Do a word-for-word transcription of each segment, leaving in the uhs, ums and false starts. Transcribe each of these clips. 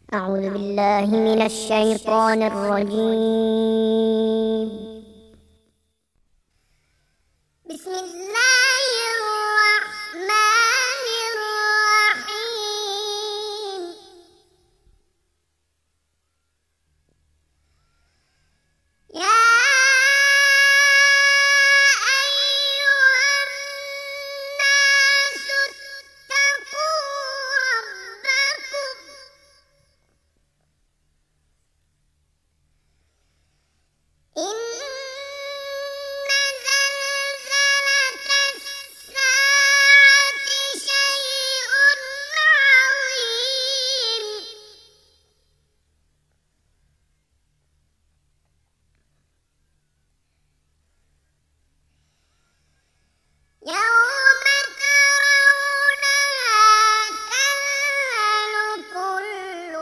أعوذ بالله من الشيطان الرجيم. بسم الله الرحمن الرحيم. يا يوم ترونها تذهل كل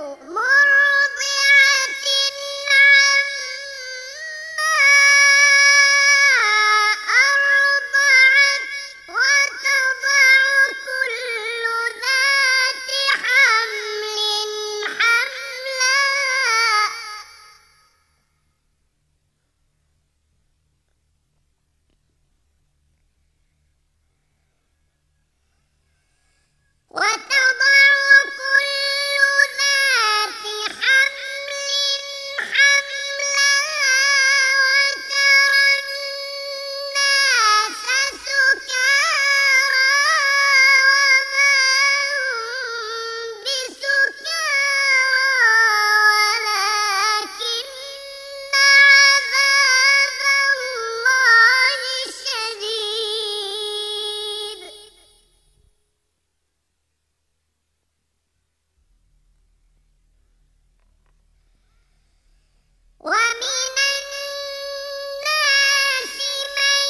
مرضعة عما أرضعت وتضع كل ذات حمل حملها وتضع كل ذات حمل حملها وترى الناس سكارى وما هم بسكارى ولكن عذاب الله شديد. ومن الناس من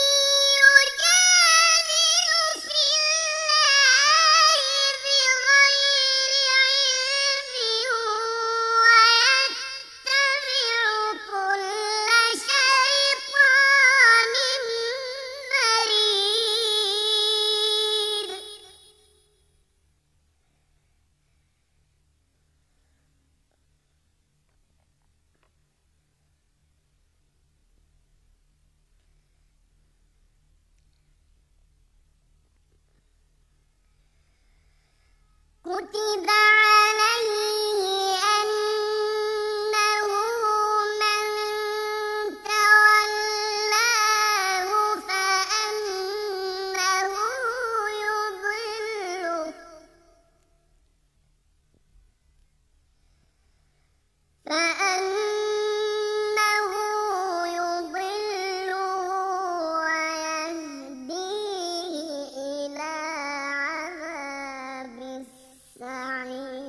يجادل في الله بغير علم ويتبع كل شيطان مريد. كتب عليه أنه من تولاه فأنه يضله فأنه يضله ويهديه إلى عذاب السعير.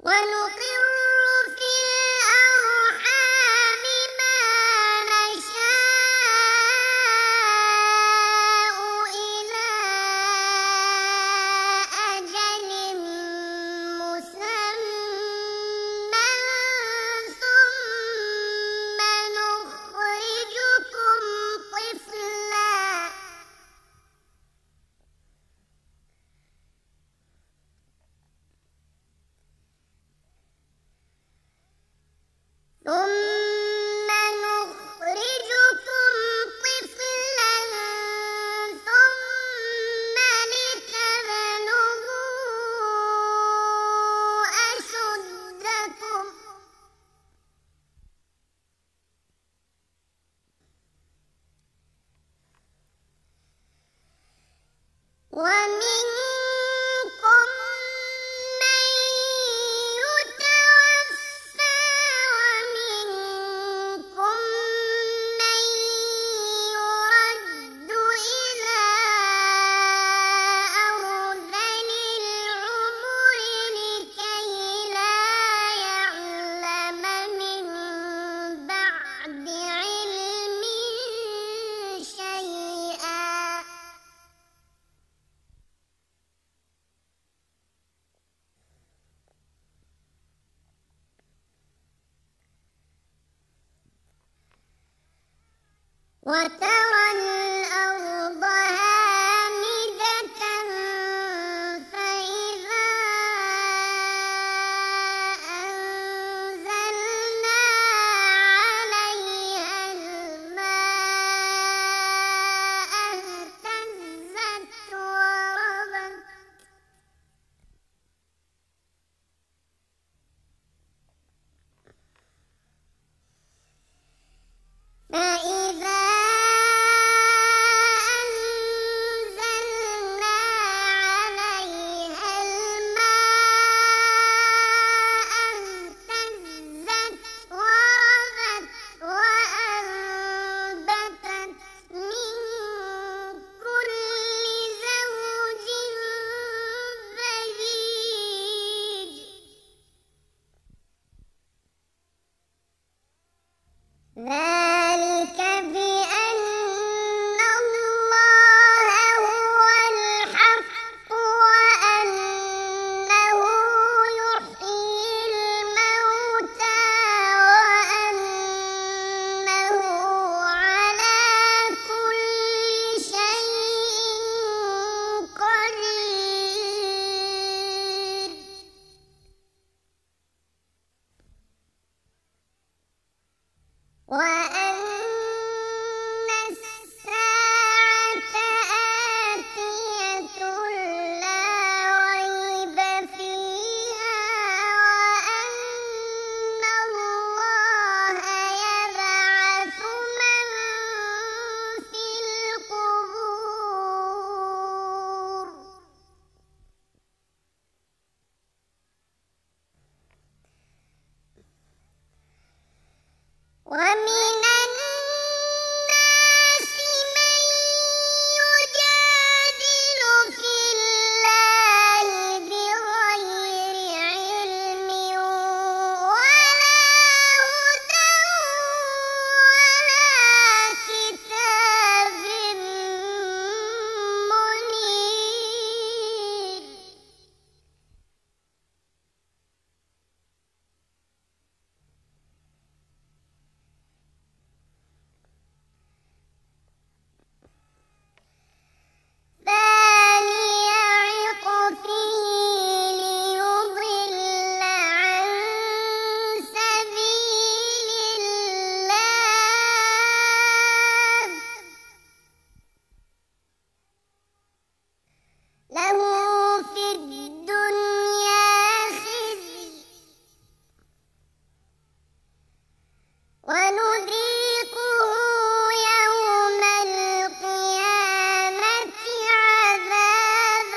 ونقر في الأرحام ما نشاء إلى أجل مسمى ثم نخرجكم طفلا ثم نخرجكم طفلا ثم لتبلغوا أشدكم ومنكم من يتوفى ومنكم من يرد إلى أرذل العمر لكي لا يعلم من بعد علم شيئا وترى الأرض هامدة فإذا أنزلنا عليها الماء اهتزت وربت فإذا أنزلنا عليها الماء اهتزت وربت وأنبتت من كل زوج بهيج ذلك بأن الله هو الحق وأنه يحيي الموتى وأنه على كل شيء قدير وأن الساعة آتية لا ريب فيها وأن الله يبعث من في القبور ومن الناس من يجادل في الله بغير علم ولا هدى ولا كتاب منير ثاني عطفه ليضل عن سبيل الله له في الدنيا خزي ونذيقه يوم القيامة عذاب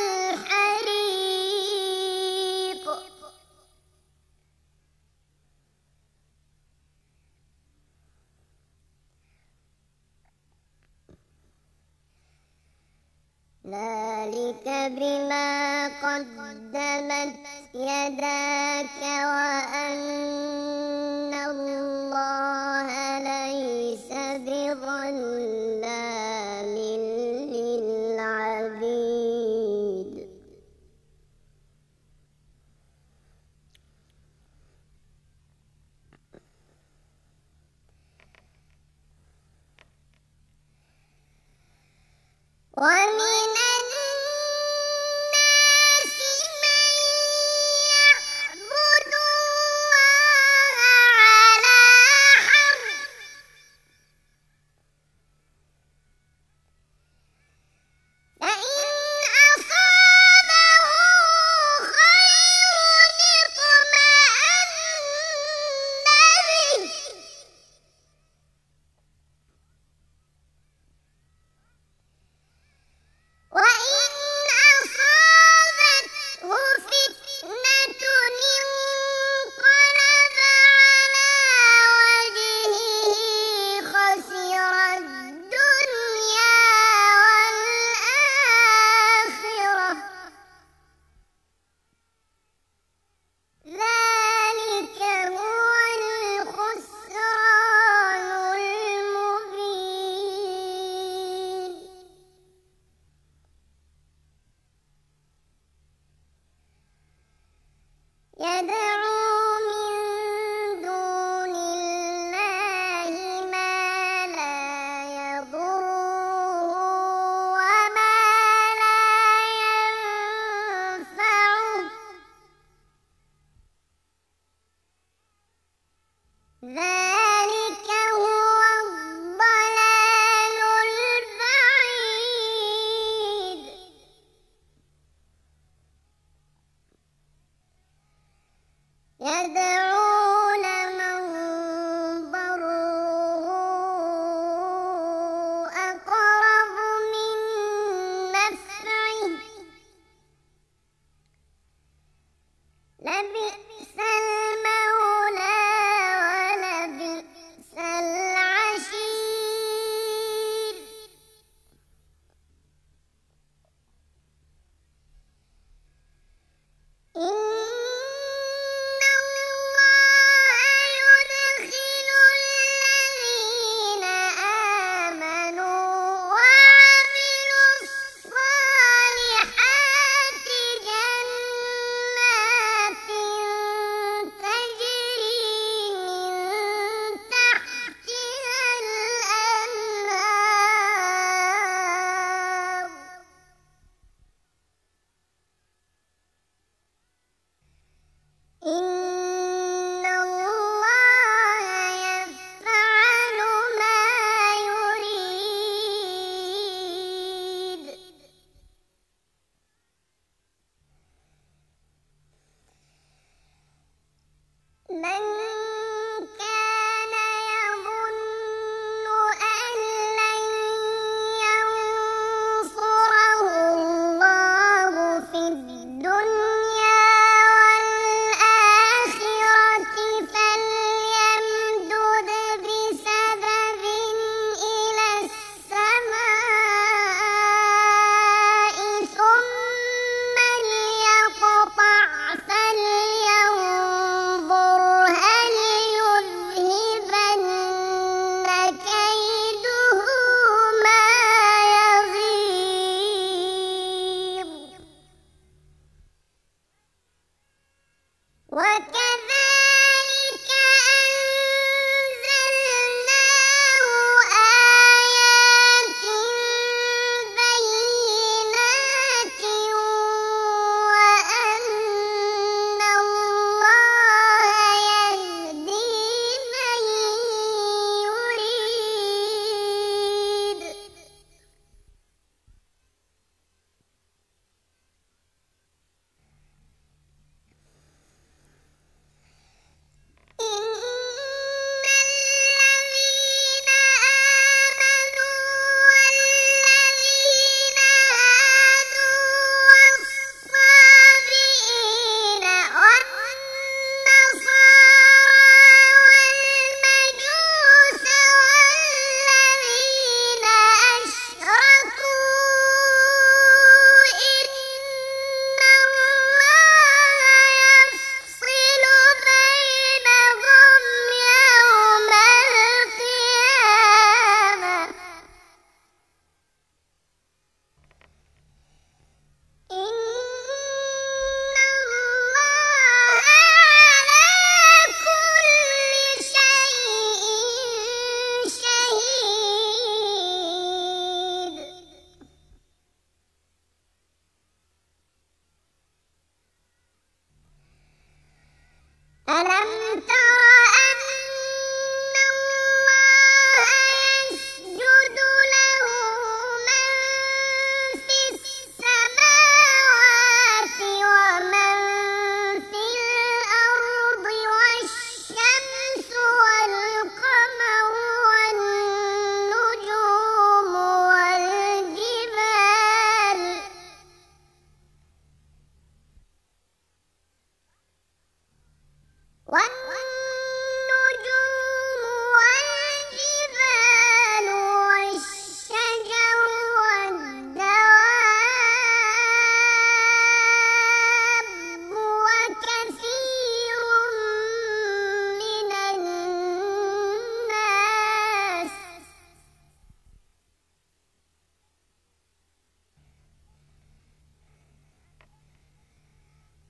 الحريق ذلك ذلك بما قدمت يداك وأن الله ليس بظلام للعبيد. ومن الناس من يعبد الله على حرف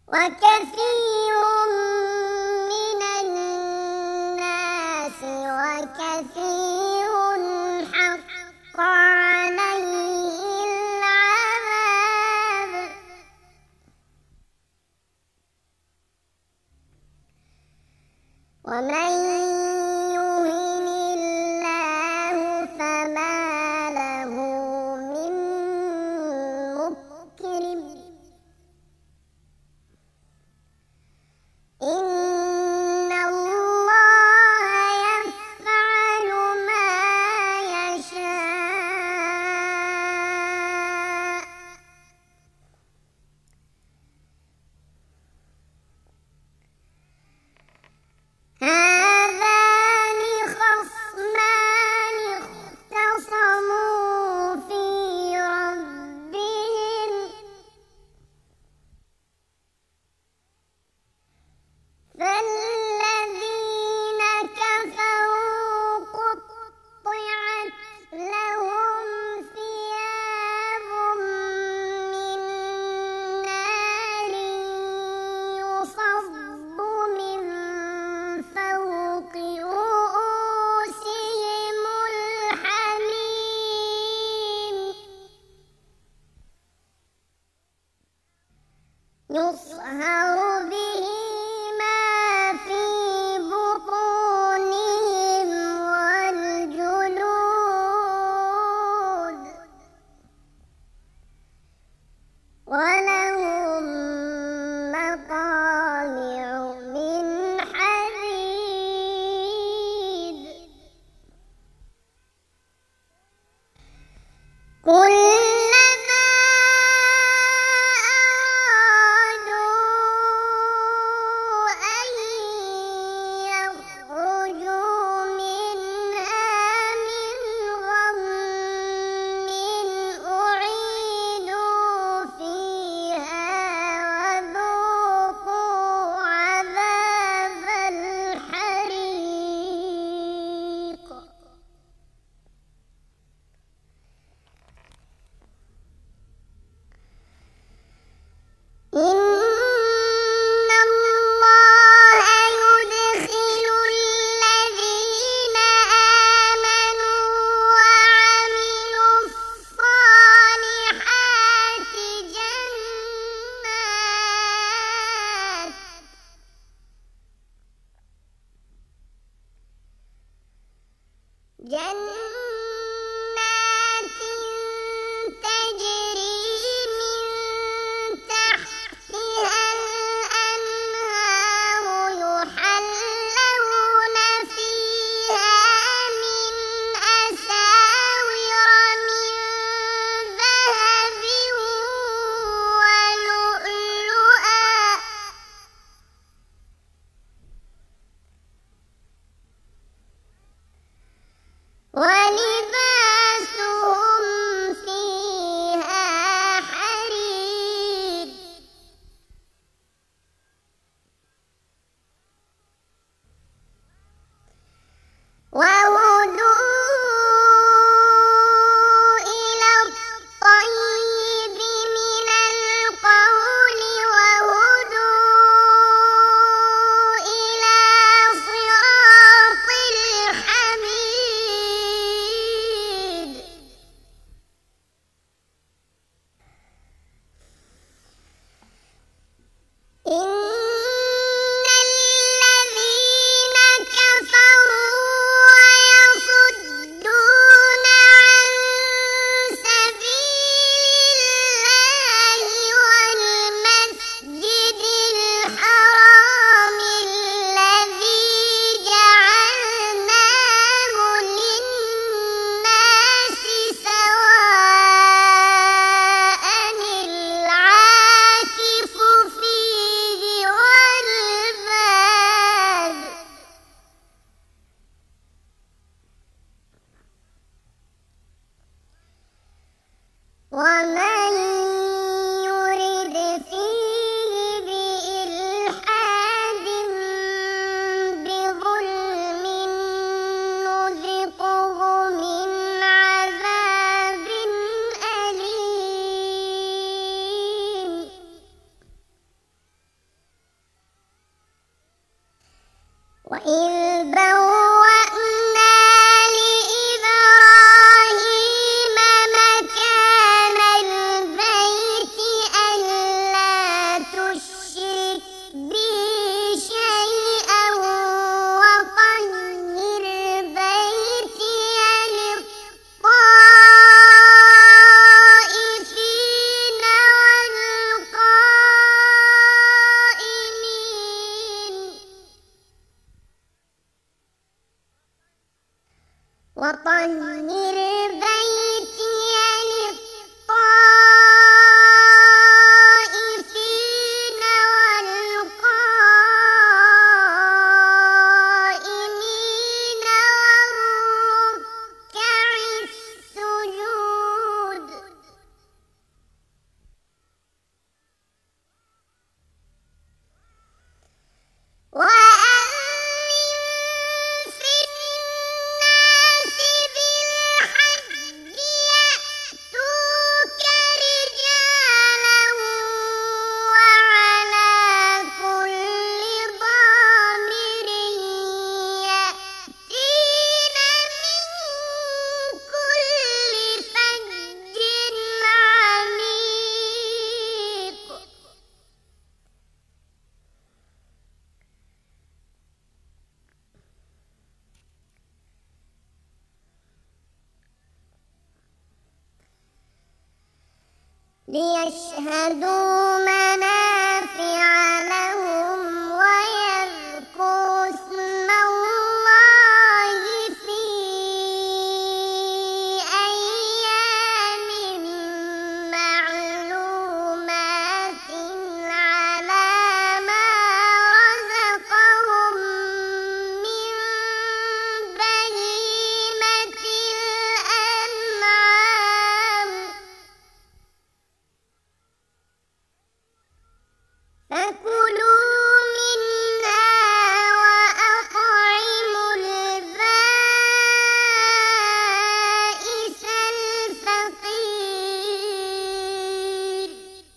وكثير من الناس وكثير حق عليه العذاب ومن يهن الله فما له من مكرم إن الله يفعل ما يشاء هذان خصمان اختصموا في ربهم فالذين كفروا قطعت لهم ثياب من نار يصب من فوق رؤوسهم الحميم يصهر به ما في بطونهم والجلود ولهم مقامع من حديد كلما أرادوا أن يخرجوا منها من غم أعيدوا فيها وذوقوا عذاب الحريق إن الله يدخل الذين آمنوا وعملوا الصالحات جنات جنات تجري من تحتها الأنهار يحلون فيها من أساور من ذهب ولؤلؤا ولباسهم فيها حرير وهدوا إلى الطيب من القول وهدوا إلى صراط الحميد إن الذين كفروا ويصدون عن سبيل الله والمسجد الحرام الذي جعلناه للناس سواء العاكف فيه والباد ومن يرد فيه بإلحاد بظلم نذقه من عذاب أليم بيتي للطائفين والقائمين والركع السجود وأذن في الناس بالحج يأتوك رجالا وعلى كل ضامر يأتين من كل فج عميق ليشهدوا منافع لهم ويذكروا اسم الله في أيام معلومات على ما رزقهم من بهيمة الأنعام فكلوا منها وأطعموا البائس الفقير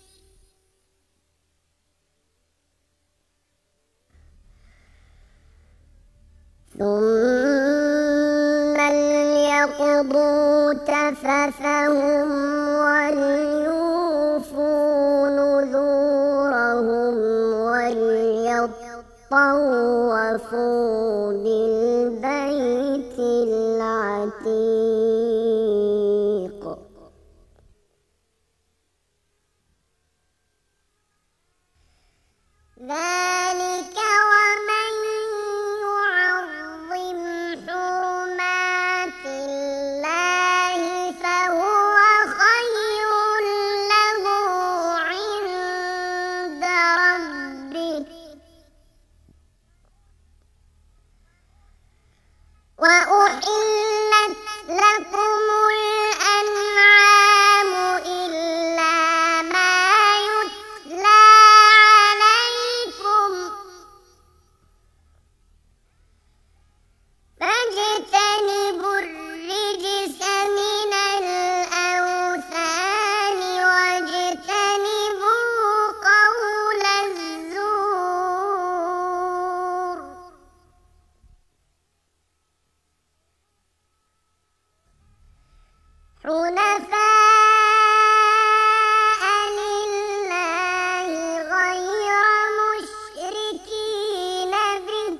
ثم ليقضوا تفثهم وليوفوا نذورهم وليطوفوا بالبيت العتيق ذلك ومن يعظم حرمات الله فهو خير له عند ربه وأحلت لكم الأنعام إلا ما يتلى عليكم فاجتنبوا الرجس من الأوثان واجتنبوا قول الزور حنفاء لله غير مشركين به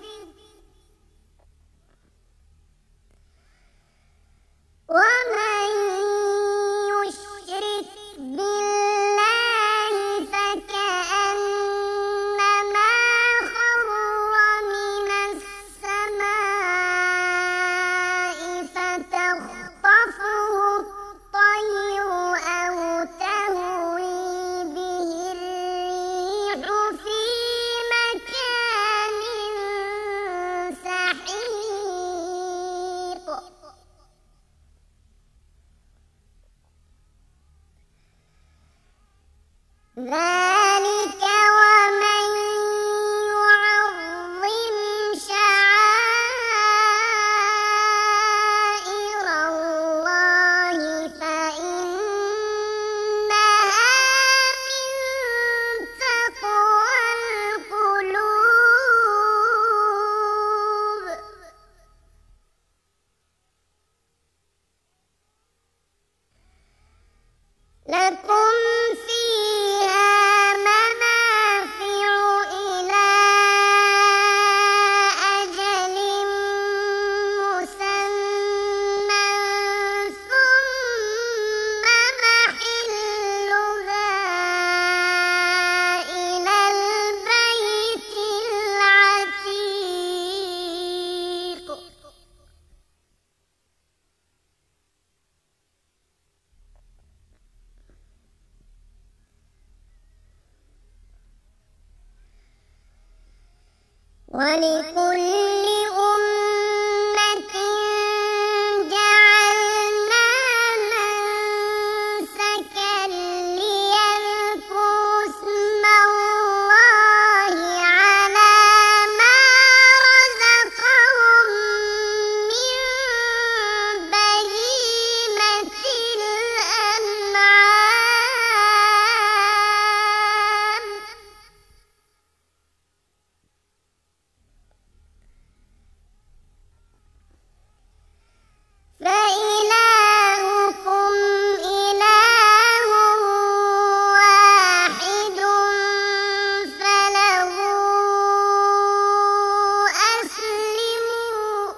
ومن يشرك بالله فكأنما خر من السماء فتخطفه الطير أو تهوي به الريح في مكان سحيق ذلك ومن يعظم شعائر الله فإنها من تقوى القلوب لكم فيها ولكل أمة جعلنا منسكا ليذكروا اسم الله على ما رزقهم من بهيمة الأنعام فإلهكم إله واحد فله أسلموا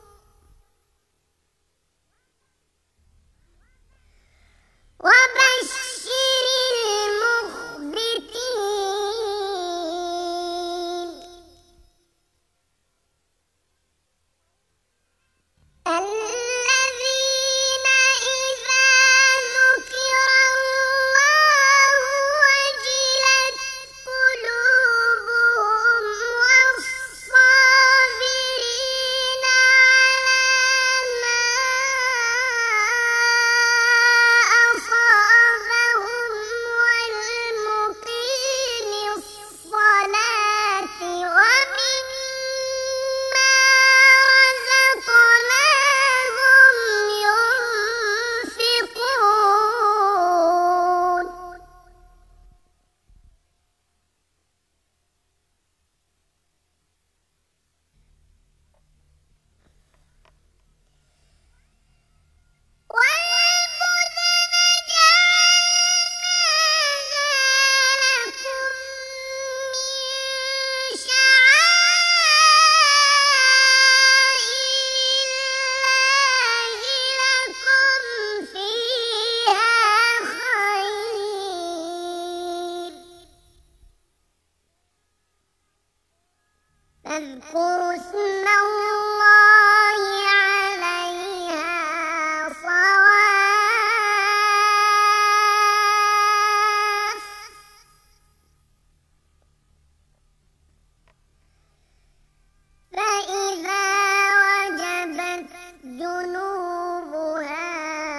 وبشر المخبتين الذين إذا ذكر الله وجلت قلوبهم والصابرين على ما أصابهم والمقيم الصلاة ومما رزقناهم ينفقون والبدن جعلناها لكم من شعائر الله لكم فيها خير فاذكروا اسم الله عليها صواف فإذا وجبت جنوبها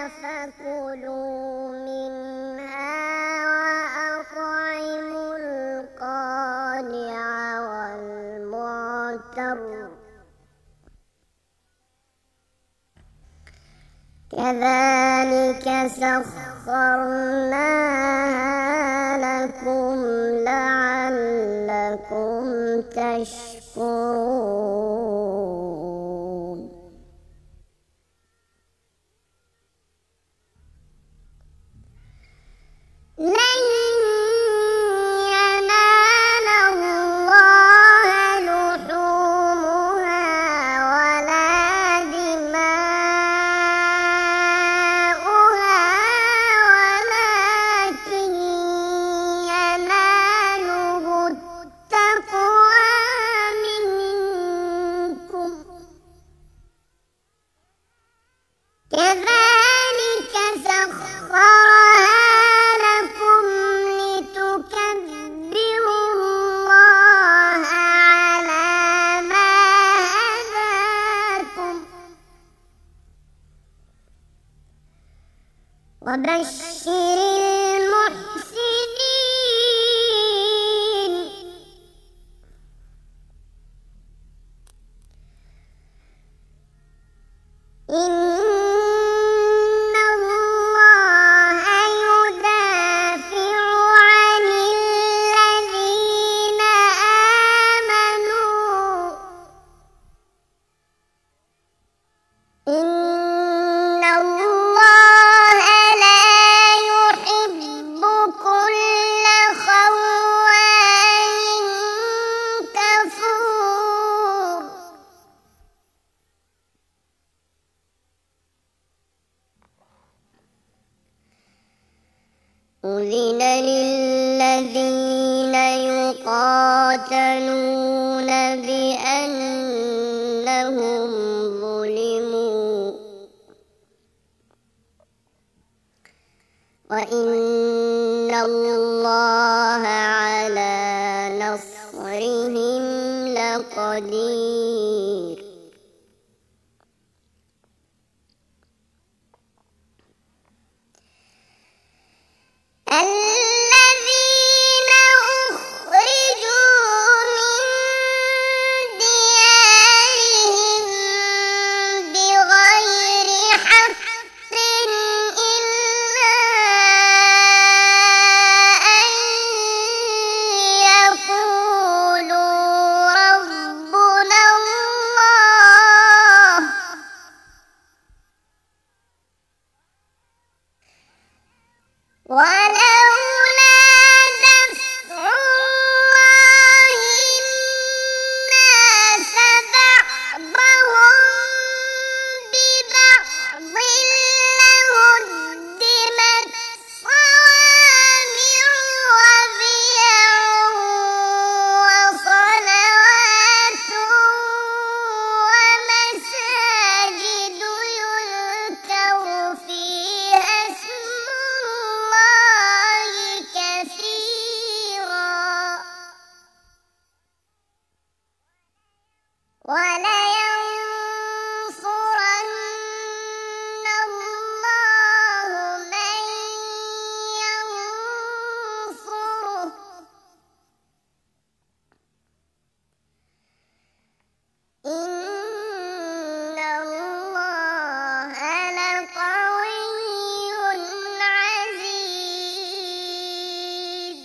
فكلوا منها وأطعموا القانع والمعتر كذلك سخرناها لكم لعلكم تشكرون لن ينال الله لحومها ولا دماؤها ولكن يناله التقوى منكم كذلك سخرها لكم لتكبروا الله على ما هداكم وبشر المحسنين إن الله يدافع عن الذين آمنوا إن الله لا يحب كل خوان كفور أذن للذين يقاتلون بأنهم ظلموا وإن الله على نصرهم لقدير قدير. الذين أخرجوا من ديارهم بغير حق إلا أن يقولوا ربنا الله ولولا دفع الله الناس بعضهم ببعض لهدمت صوامع وبيع وصلوات ومساجد يذكر فيها اسم الله كثيرا ولينصرن الله من ينصره إن الله لقوي عزيز.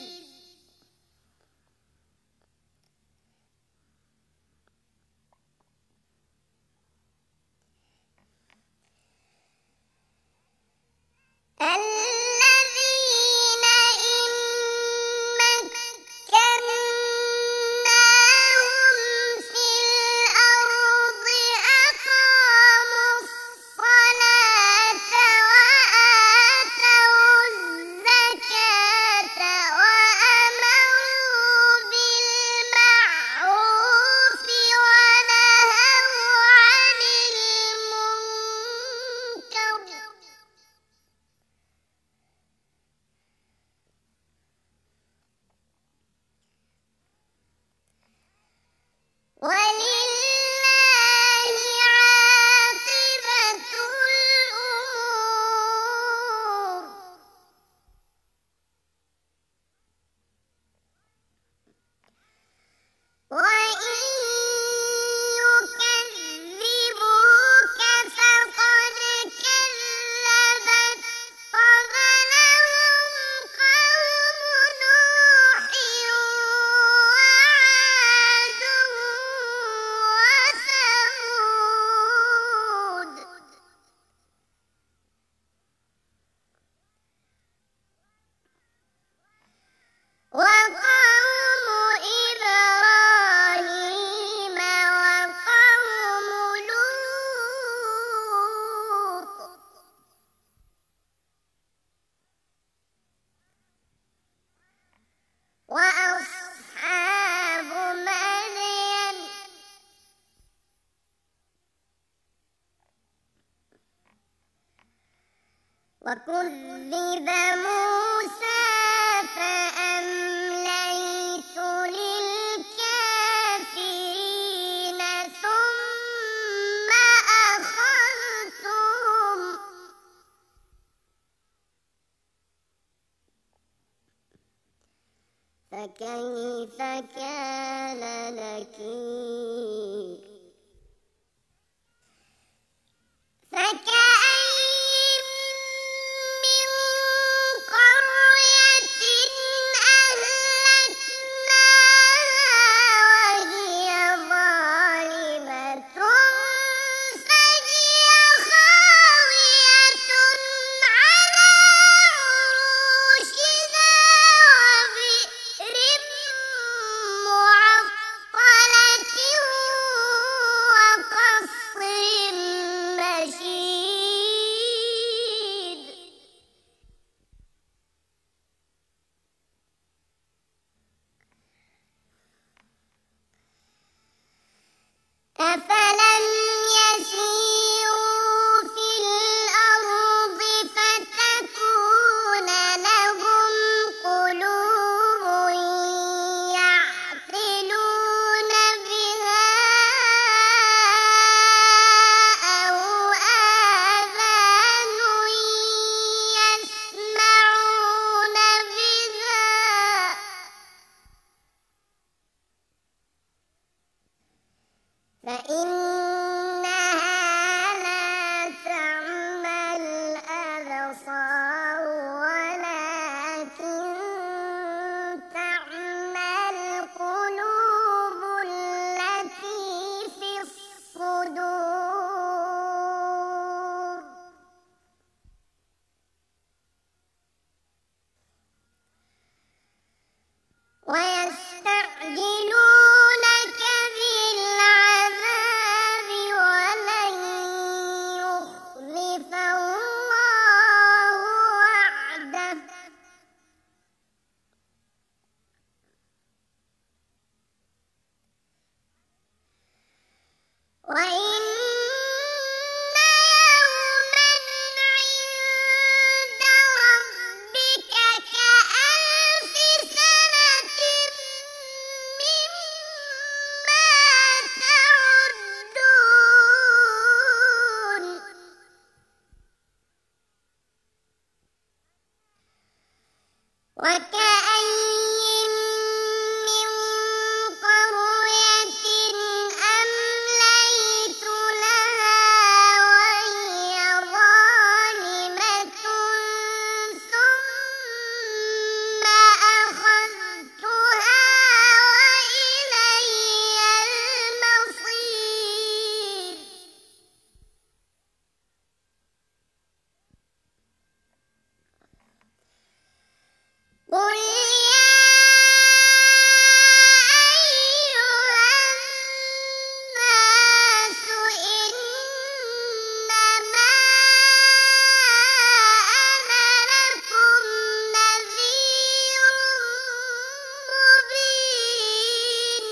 الذين إن مكناهم في الأرض أقاموا الصلاة وآتوا الزكاة وأمروا بالمعروف ونهوا عن المنكر ولله عاقبة الأمور. وإن يكذبوك فقد كذبت قبلهم قوم نوح وعاد وثمود وقوم إبراهيم وقوم لوط وأصحاب مدين وكذب موسى فأمليت للكافرين ثم أخذتهم فكيف كان نكير. فكأين من قرية أهلكناها وهي ظالمة فهي خاوية على عروشها وبئر معطلة وقصر مشيد وكأين من قرية أمليت لها وهي ظالمة ثم أخذتها وإلي المصير. قل يا أيها الناس إنما أنا لكم نذير مبين.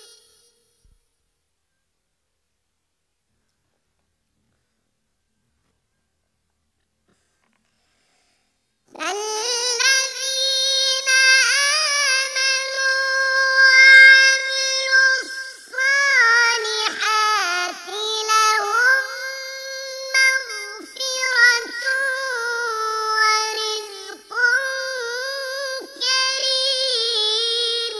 فالذين آمنوا وعملوا الصالحات لهم مغفرة ورزق كريم.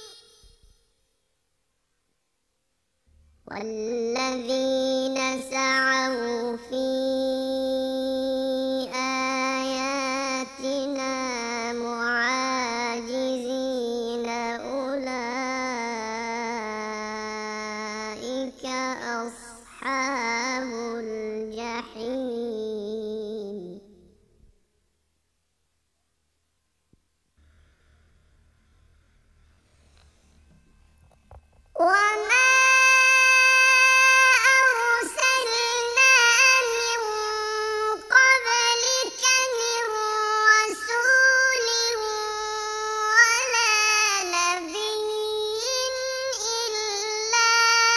والذين سعوا في آياتنا معاجزين أولئك أصحاب الجحيم. وما أرسلنا من قبلك من رسول ولا نبي إلا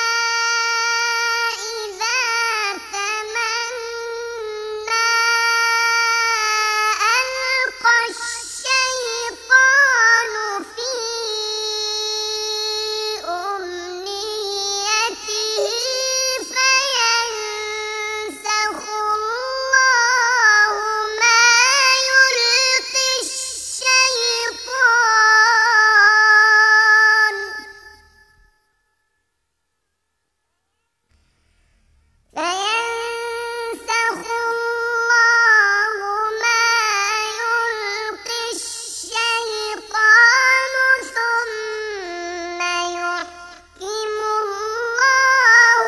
إذا تمنى ألقى الشيطان في أمنيته فينسخ الله ما يلقي الشيطان فينسخ الله ما يلقي الشيطان ثم يحكم الله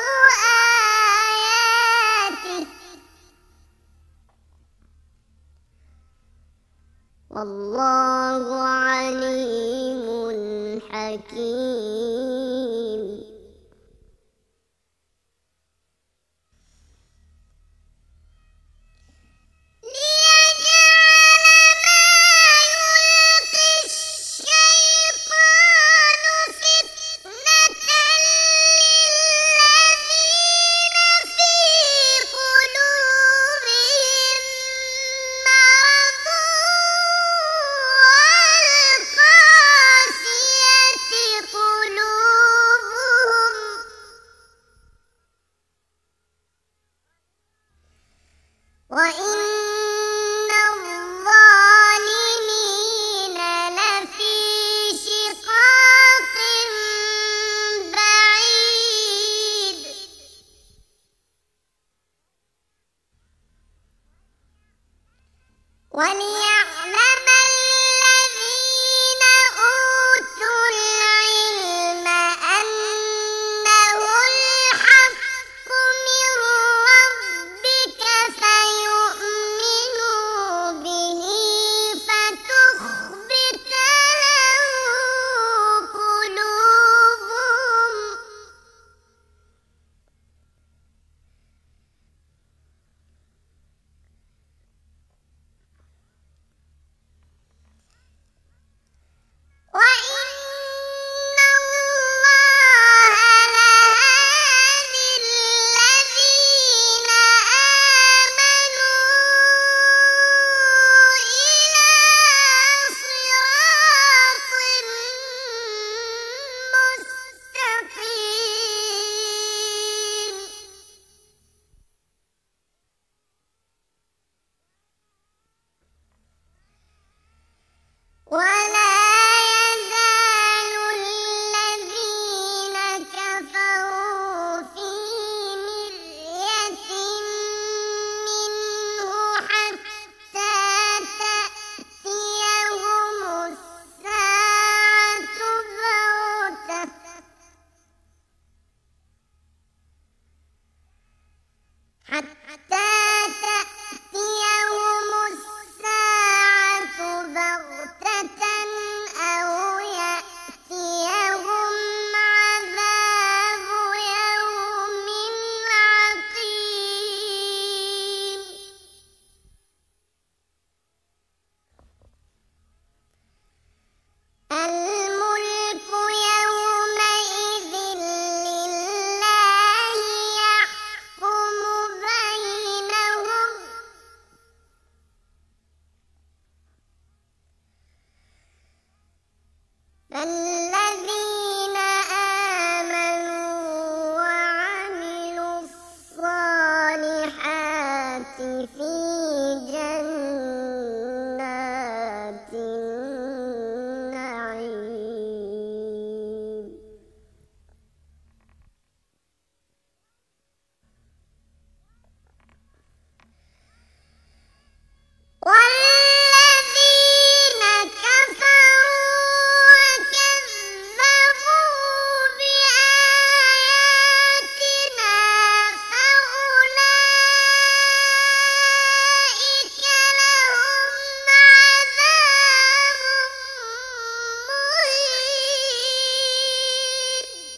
آياته والله عليم حكيم. ليجعل ما يلقي الشيطان فتنة للذين في قلوبهم مرض والقاسية قلوبهم وإن الظالمين لفي شقاق بعيد. وليعلم الذين أوتوا العلم أنه الحق من ربك فيؤمنوا به فتخبت له قلوبهم الذين آمنوا وعملوا الصالحات في جنات النعيم والذين كفروا وكذبوا بآياتنا فأولئك لهم عذاب مهين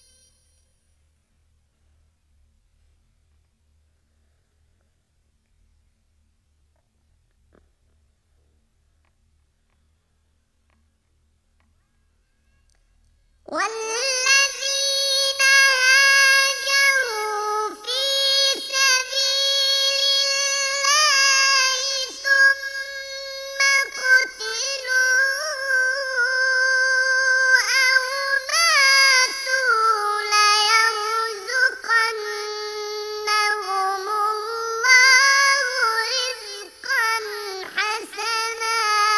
والذين هاجروا في سبيل الله ثم قتلوا أو ماتوا ليرزقنهم الله رزقا حسنا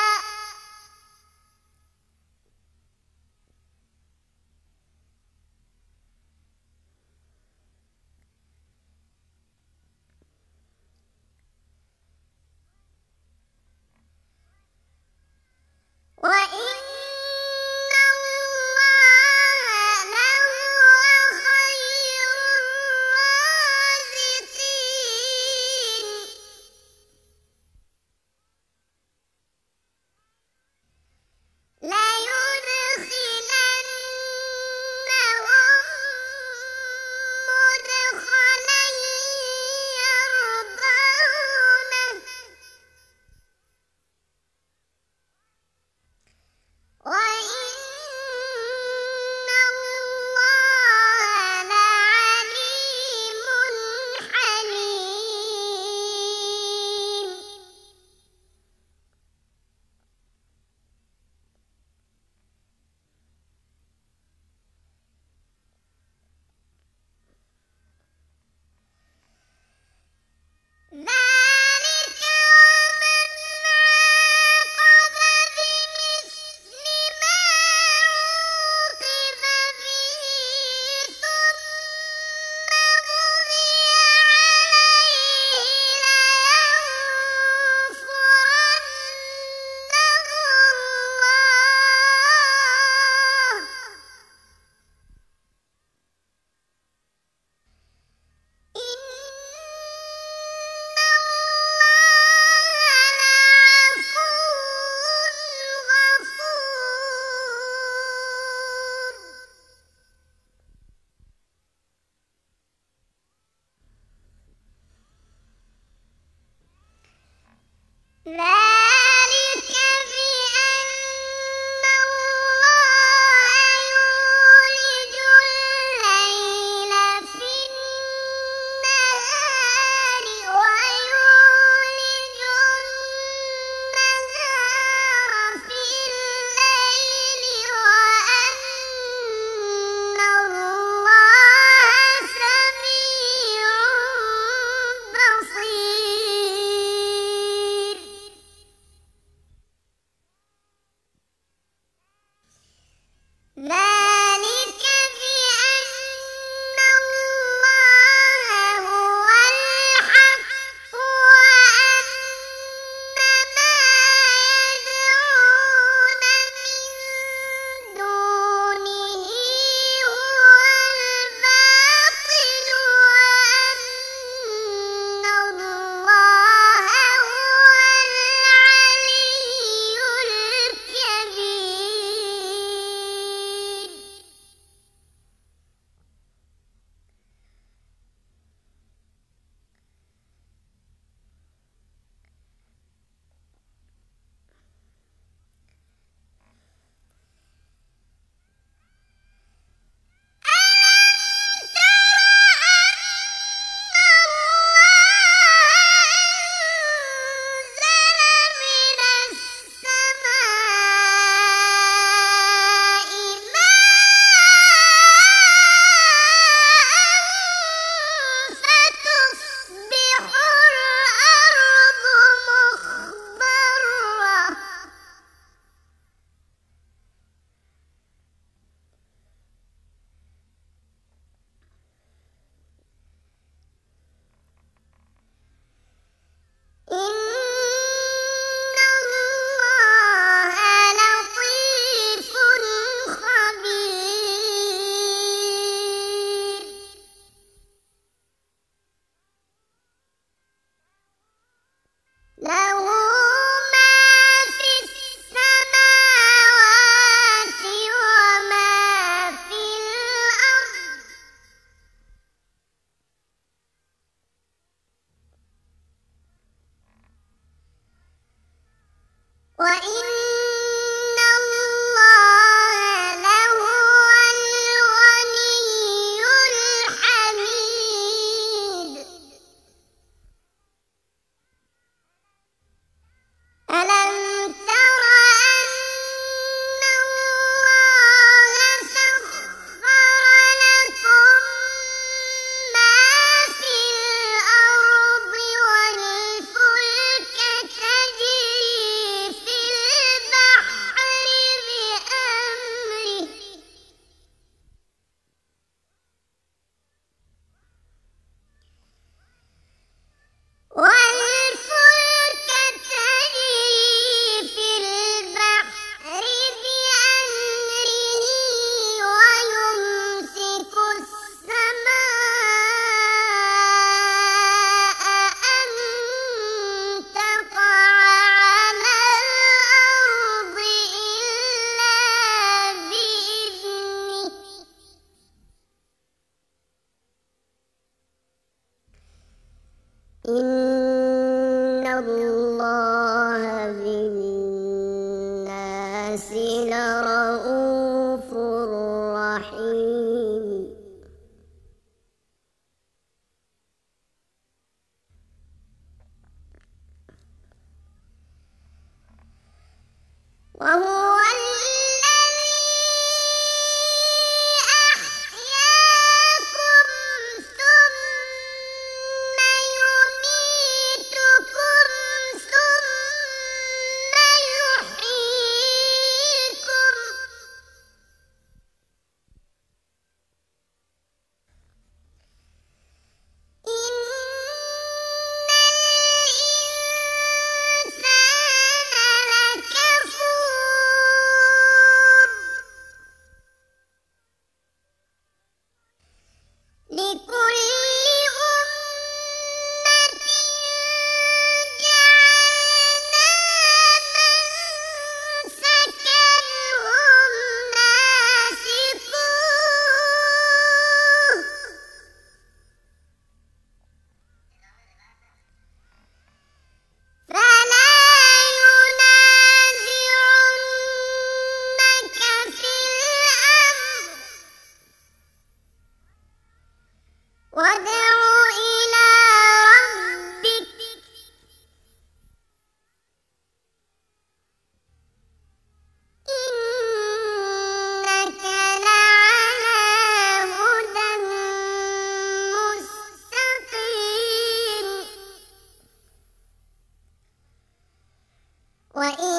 وإن الله لهو خير الرازقين ليدخلنهم مدخلا يرضونه وإن الله لعليم حليم ذلك ومن عاقب بمثل ما عوقب به ثم بغي عليه لينصرنه الله إن الله لعفو غفور ذلك بأن الله يولج الليل في النهار ويولج النهار في الليل وأن الله سميع بصير وإن الله لهو الغني الحميد. ألم تر أن الله سخر لكم ما في الأرض والفلك تجري في البحر بأمره والفلك تجري في البحر بأمره ويمسك السماء أن تقع على الأرض إلا بإذنه. إن الله بالناس لرءوف رحيم. وهو الذي أحياكم ثم يميتكم ثم يحييكم. إن الإنسان لكفور. لكل أمة جعلنا منسكا هم ناسكوه فلا ينازعنك في الأمر وادع إلى ربك إنك لعلى هدى مستقيم. وإن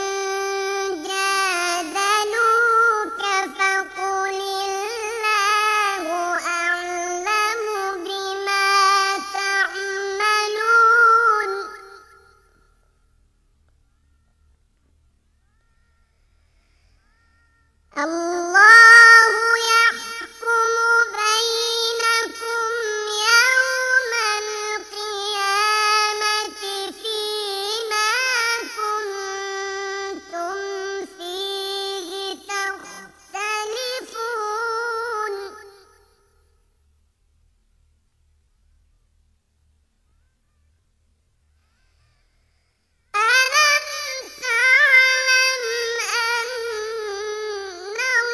جادلوك فقل الله أعلم بما تعملون. الله يحكم بينكم يوم القيامة فيما كنتم فيه تختلفون. ألم تعلم أن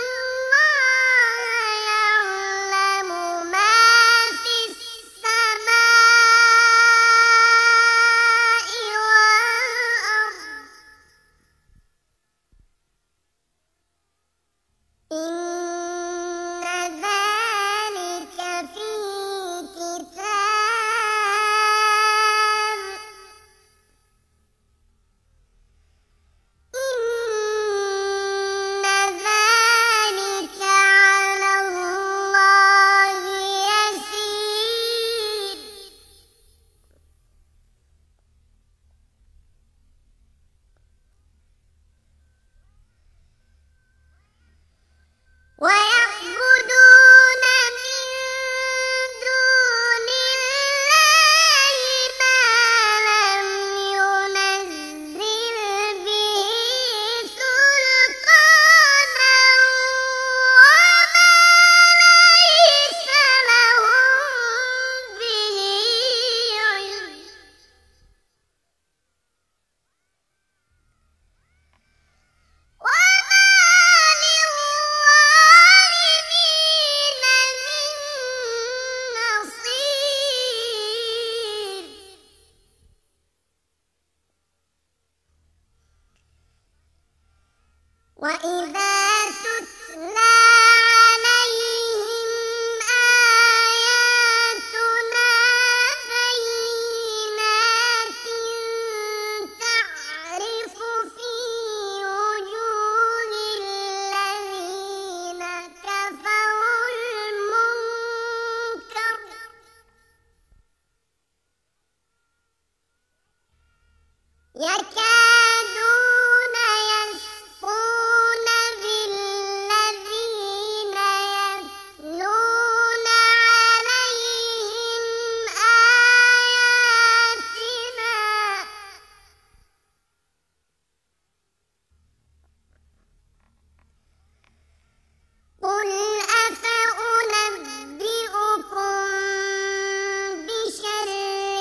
وإذا تتلى عليهم آياتنا بينات تعرف في وجوه الذين كفروا المنكر يكادون يسطون بالذين يتلون عليهم آياتنا قل أفأنبئكم بشر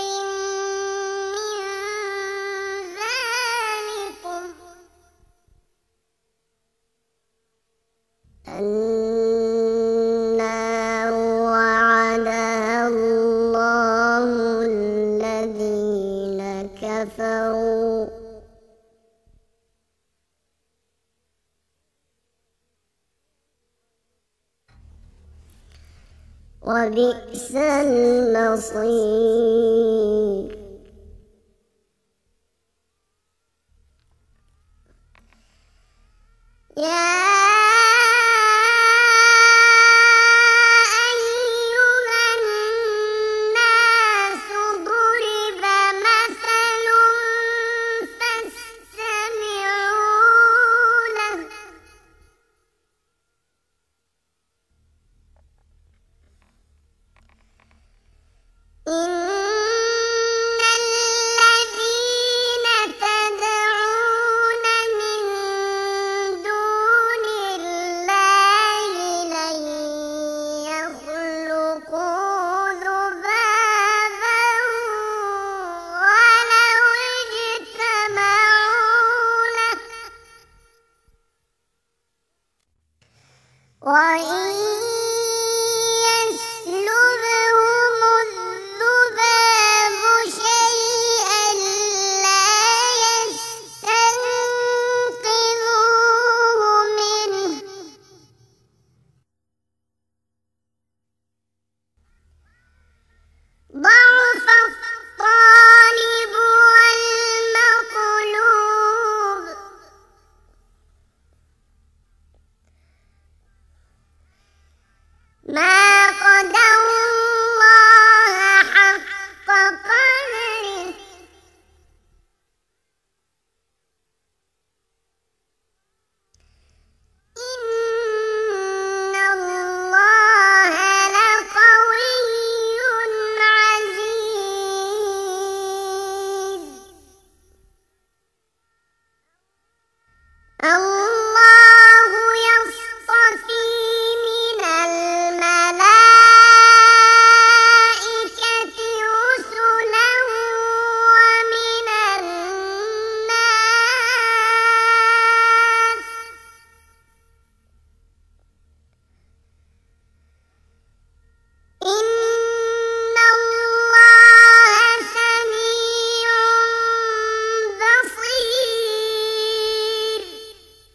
من ذلكم النار وعدها الله الذين كفروا وبئس المصير يا أيها الناس ضرب مثل فاستمعوا له إن الذين تدعون من دون الله لن يخلقوا ذبابا ولو اجتمعوا له وإن يسلبهم الذباب شيئا لا يستنقذوه منه ضعف الطالب والمطلوب ما قدر الله حق قدره إن الله لقوي عزيز الله يصطفي من الملائكة رسلا ومن الناس إن الله سميع بصير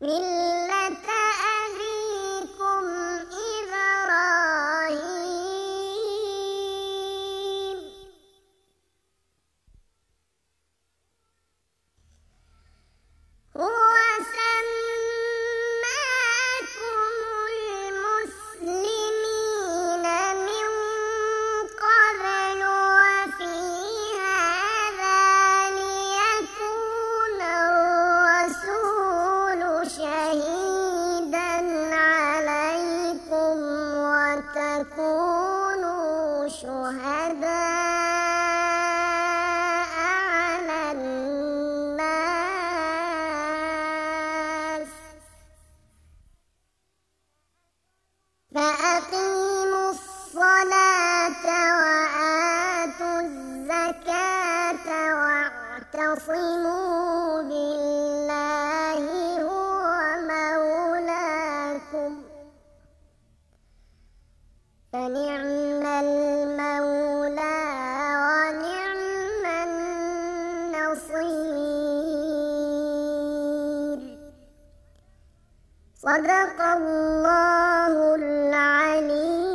ملة أبيكم إبراهيم هو سماكم المسلمين من قبل وفي هذا ليكون الرسول شهيدا عليكم وتكونوا شهداء على الناس فأقيموا الصلاة وآتوا الزكاة واعتصموا بالله هو مولاكم فنعم المولى ونعم النصير صدق الله العليم